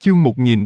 Chương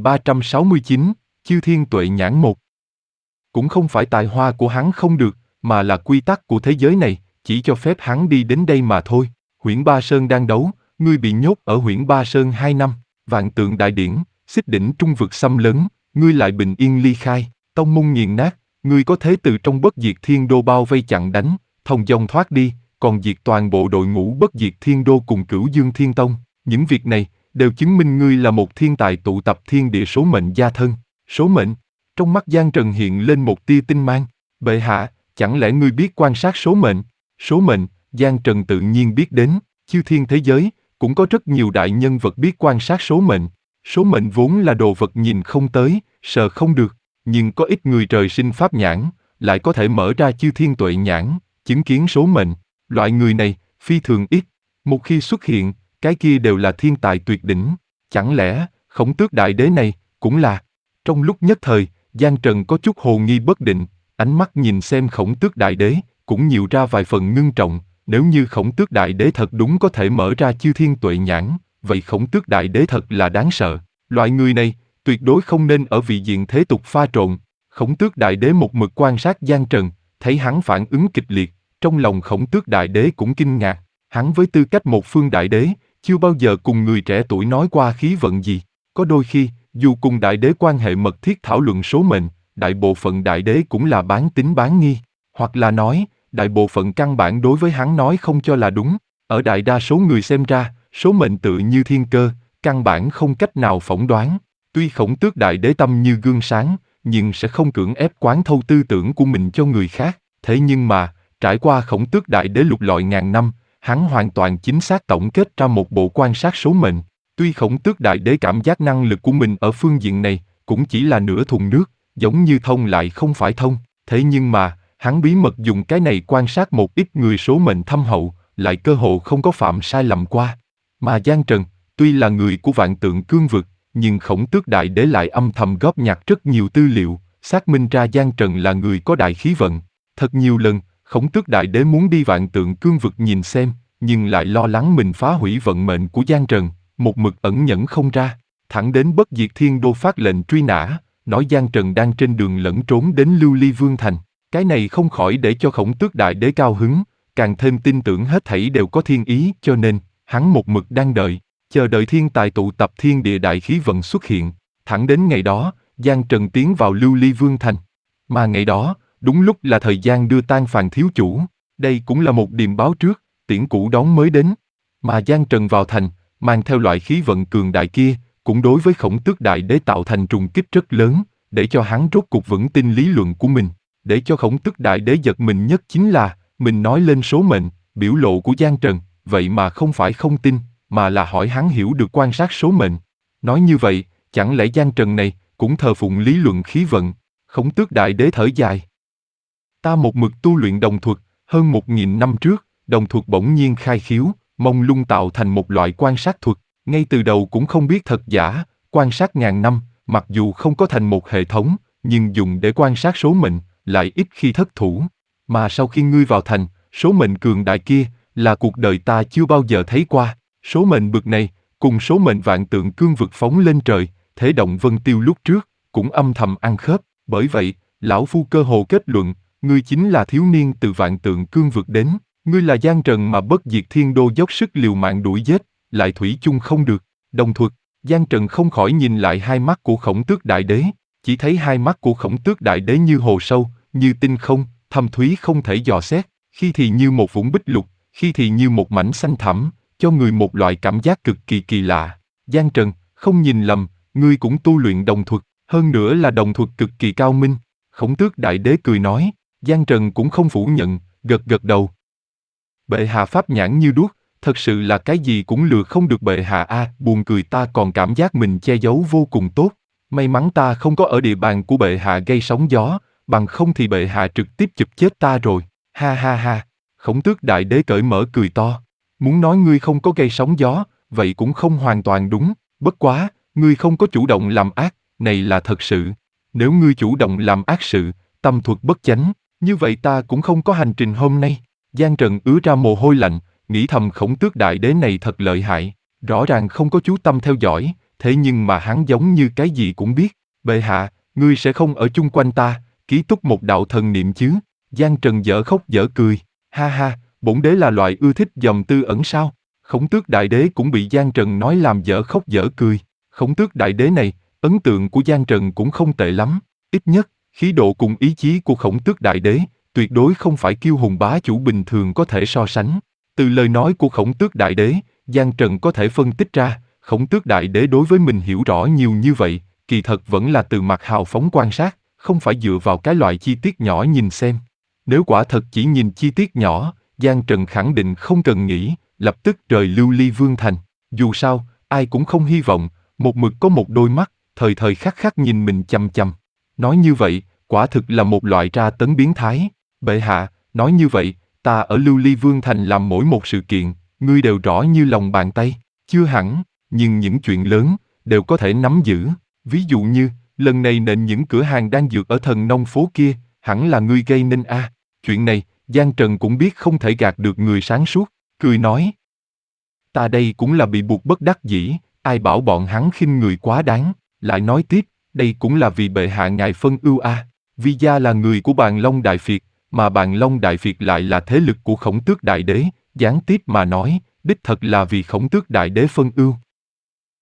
1369, Chư Thiên Tuệ Nhãn 1. Cũng không phải tài hoa của hắn không được, mà là quy tắc của thế giới này, chỉ cho phép hắn đi đến đây mà thôi. Huyễn Ba Sơn đang đấu, ngươi bị nhốt ở Huyễn Ba Sơn 2 năm, vạn tượng đại điển, xích đỉnh trung vực xâm lấn, ngươi lại bình yên ly khai, tông môn nghiền nát, ngươi có thế từ trong bất diệt thiên đô bao vây chặn đánh, thông dong thoát đi, còn diệt toàn bộ đội ngũ bất diệt thiên đô cùng Cửu Dương Thiên Tông. Những việc này đều chứng minh ngươi là một thiên tài tụ tập thiên địa số mệnh gia thân. Số mệnh? Trong mắt Giang Trần hiện lên một tia tinh mang. Bệ hạ, chẳng lẽ ngươi biết quan sát số mệnh? Số mệnh, Giang Trần tự nhiên biết đến. Chư thiên thế giới cũng có rất nhiều đại nhân vật biết quan sát số mệnh. Số mệnh vốn là đồ vật nhìn không tới, sờ không được, nhưng có ít người trời sinh pháp nhãn, lại có thể mở ra chư thiên tuệ nhãn, chứng kiến số mệnh. Loại người này phi thường ít, một khi xuất hiện, cái kia đều là thiên tài tuyệt đỉnh. Chẳng lẽ Khổng Tước Đại Đế này cũng là? Trong lúc nhất thời, Giang Trần có chút hồ nghi bất định, ánh mắt nhìn xem Khổng Tước Đại Đế cũng nhiều ra vài phần ngưng trọng. Nếu như Khổng Tước Đại Đế thật đúng có thể mở ra chư thiên tuệ nhãn, vậy Khổng Tước Đại Đế thật là đáng sợ. Loại người này tuyệt đối không nên ở vị diện thế tục pha trộn. Khổng Tước Đại Đế một mực quan sát Giang Trần, thấy hắn phản ứng kịch liệt, trong lòng Khổng Tước Đại Đế cũng kinh ngạc. Hắn với tư cách một phương đại đế, chưa bao giờ cùng người trẻ tuổi nói qua khí vận gì. Có đôi khi, dù cùng đại đế quan hệ mật thiết thảo luận số mệnh, đại bộ phận đại đế cũng là bán tín bán nghi. Hoặc là nói, đại bộ phận căn bản đối với hắn nói không cho là đúng. Ở đại đa số người xem ra, số mệnh tự như thiên cơ, căn bản không cách nào phỏng đoán. Tuy Khổng Tước Đại Đế tâm như gương sáng, nhưng sẽ không cưỡng ép quán thâu tư tưởng của mình cho người khác. Thế nhưng mà, trải qua Khổng Tước Đại Đế lục lọi ngàn năm, hắn hoàn toàn chính xác tổng kết ra một bộ quan sát số mệnh. Tuy Khổng Tước Đại Đế cảm giác năng lực của mình ở phương diện này cũng chỉ là nửa thùng nước, giống như thông lại không phải thông. Thế nhưng mà, hắn bí mật dùng cái này quan sát một ít người số mệnh thâm hậu, lại cơ hồ không có phạm sai lầm qua. Mà Giang Trần, tuy là người của vạn tượng cương vực, nhưng Khổng Tước Đại Đế lại âm thầm góp nhặt rất nhiều tư liệu, xác minh ra Giang Trần là người có đại khí vận. Thật nhiều lần, Khổng Tước Đại Đế muốn đi vạn tượng cương vực nhìn xem, nhưng lại lo lắng mình phá hủy vận mệnh của Giang Trần, một mực ẩn nhẫn không ra. Thẳng đến bất diệt thiên đô phát lệnh truy nã, nói Giang Trần đang trên đường lẫn trốn đến Lưu Ly Vương Thành. Cái này không khỏi để cho Khổng Tước Đại Đế cao hứng, càng thêm tin tưởng hết thảy đều có thiên ý, cho nên, hắn một mực đang đợi, chờ đợi thiên tài tụ tập thiên địa đại khí vận xuất hiện. Thẳng đến ngày đó, Giang Trần tiến vào Lưu Ly Vương Thành. Mà ngày đó, đúng lúc là thời gian đưa tang Phàn thiếu chủ. Đây cũng là một điềm báo trước, tiễn cũ đón mới đến. Mà Giang Trần vào thành, mang theo loại khí vận cường đại kia, cũng đối với Khổng Tước Đại Đế tạo thành trùng kích rất lớn, để cho hắn rốt cục vững tin lý luận của mình. Để cho Khổng Tước Đại Đế giật mình nhất chính là, mình nói lên số mệnh, biểu lộ của Giang Trần, vậy mà không phải không tin, mà là hỏi hắn hiểu được quan sát số mệnh. Nói như vậy, chẳng lẽ Giang Trần này cũng thờ phụng lý luận khí vận? Khổng Tước Đại Đế thở dài. Ta một mực tu luyện đồng thuật, hơn 1000 năm trước, đồng thuật bỗng nhiên khai khiếu, mông lung tạo thành một loại quan sát thuật, ngay từ đầu cũng không biết thật giả, quan sát ngàn năm, mặc dù không có thành một hệ thống, nhưng dùng để quan sát số mệnh, lại ít khi thất thủ. Mà sau khi ngươi vào thành, số mệnh cường đại kia, là cuộc đời ta chưa bao giờ thấy qua. Số mệnh bực này, cùng số mệnh vạn tượng cương vực phóng lên trời, thế động vân tiêu lúc trước, cũng âm thầm ăn khớp. Bởi vậy, lão phu cơ hồ kết luận, ngươi chính là thiếu niên từ vạn tượng cương vực đến. Ngươi là Giang Trần mà bất diệt thiên đô dốc sức liều mạng đuổi giết, lại thủy chung không được. Đồng thuật, Giang Trần không khỏi nhìn lại hai mắt của Khổng Tước Đại Đế, chỉ thấy hai mắt của Khổng Tước Đại Đế như hồ sâu, như tinh không, thâm thúy không thể dò xét, khi thì như một vũng bích lục, khi thì như một mảnh xanh thẳm, cho người một loại cảm giác cực kỳ kỳ lạ. Giang Trần, không nhìn lầm, ngươi cũng tu luyện đồng thuật, hơn nữa là đồng thuật cực kỳ cao minh. Khổng Tước Đại Đế cười nói, Giang Trần cũng không phủ nhận, gật gật đầu. Bệ hạ pháp nhãn như đuốc, thật sự là cái gì cũng lừa không được bệ hạ a. Buồn cười, ta còn cảm giác mình che giấu vô cùng tốt. May mắn ta không có ở địa bàn của bệ hạ gây sóng gió, bằng không thì bệ hạ trực tiếp chụp chết ta rồi. Ha ha ha. Khổng Tước Đại Đế cởi mở cười to. Muốn nói ngươi không có gây sóng gió, vậy cũng không hoàn toàn đúng. Bất quá, ngươi không có chủ động làm ác, này là thật sự. Nếu ngươi chủ động làm ác sự, tâm thuật bất chánh, như vậy ta cũng không có hành trình hôm nay. Giang Trần ứa ra mồ hôi lạnh, nghĩ thầm Khổng Tước Đại Đế này thật lợi hại, rõ ràng không có chú tâm theo dõi, thế nhưng mà hắn giống như cái gì cũng biết. Bệ hạ, ngươi sẽ không ở chung quanh ta, ký túc một đạo thần niệm chứ? Giang Trần dở khóc dở cười, ha ha, bổn đế là loại ưa thích dòm tư ẩn sao? Khổng Tước Đại Đế cũng bị Giang Trần nói làm dở khóc dở cười. Khổng Tước Đại Đế này, ấn tượng của Giang Trần cũng không tệ lắm, ít nhất, khí độ cùng ý chí của Khổng Tước Đại Đế, tuyệt đối không phải kiêu hùng bá chủ bình thường có thể so sánh. Từ lời nói của Khổng Tước Đại Đế, Giang Trần có thể phân tích ra, Khổng Tước Đại Đế đối với mình hiểu rõ nhiều như vậy, kỳ thật vẫn là từ mặt hào phóng quan sát, không phải dựa vào cái loại chi tiết nhỏ nhìn xem. Nếu quả thật chỉ nhìn chi tiết nhỏ, Giang Trần khẳng định không cần nghĩ, lập tức rời Lưu Ly Vương Thành. Dù sao, ai cũng không hy vọng, một mực có một đôi mắt, thời thời khắc khắc nhìn mình chằm chằm. Nói như vậy, quả thực là một loại tra tấn biến thái. Bệ hạ, nói như vậy, ta ở Lưu Ly Vương Thành làm mỗi một sự kiện, ngươi đều rõ như lòng bàn tay. Chưa hẳn, nhưng những chuyện lớn, đều có thể nắm giữ. Ví dụ như, lần này nện những cửa hàng đan dược ở Thần Nông phố kia, hẳn là ngươi gây nên a. Chuyện này, Giang Trần cũng biết không thể gạt được người sáng suốt, cười nói. Ta đây cũng là bị buộc bất đắc dĩ, ai bảo bọn hắn khinh người quá đáng, lại nói tiếp, đây cũng là vì bệ hạ ngài phân ưu a. Vi gia là người của Bàn Long Đại Việt, mà Bàn Long Đại Việt lại là thế lực của Khổng Tước Đại Đế, gián tiếp mà nói, đích thật là vì Khổng Tước Đại Đế phân ưu.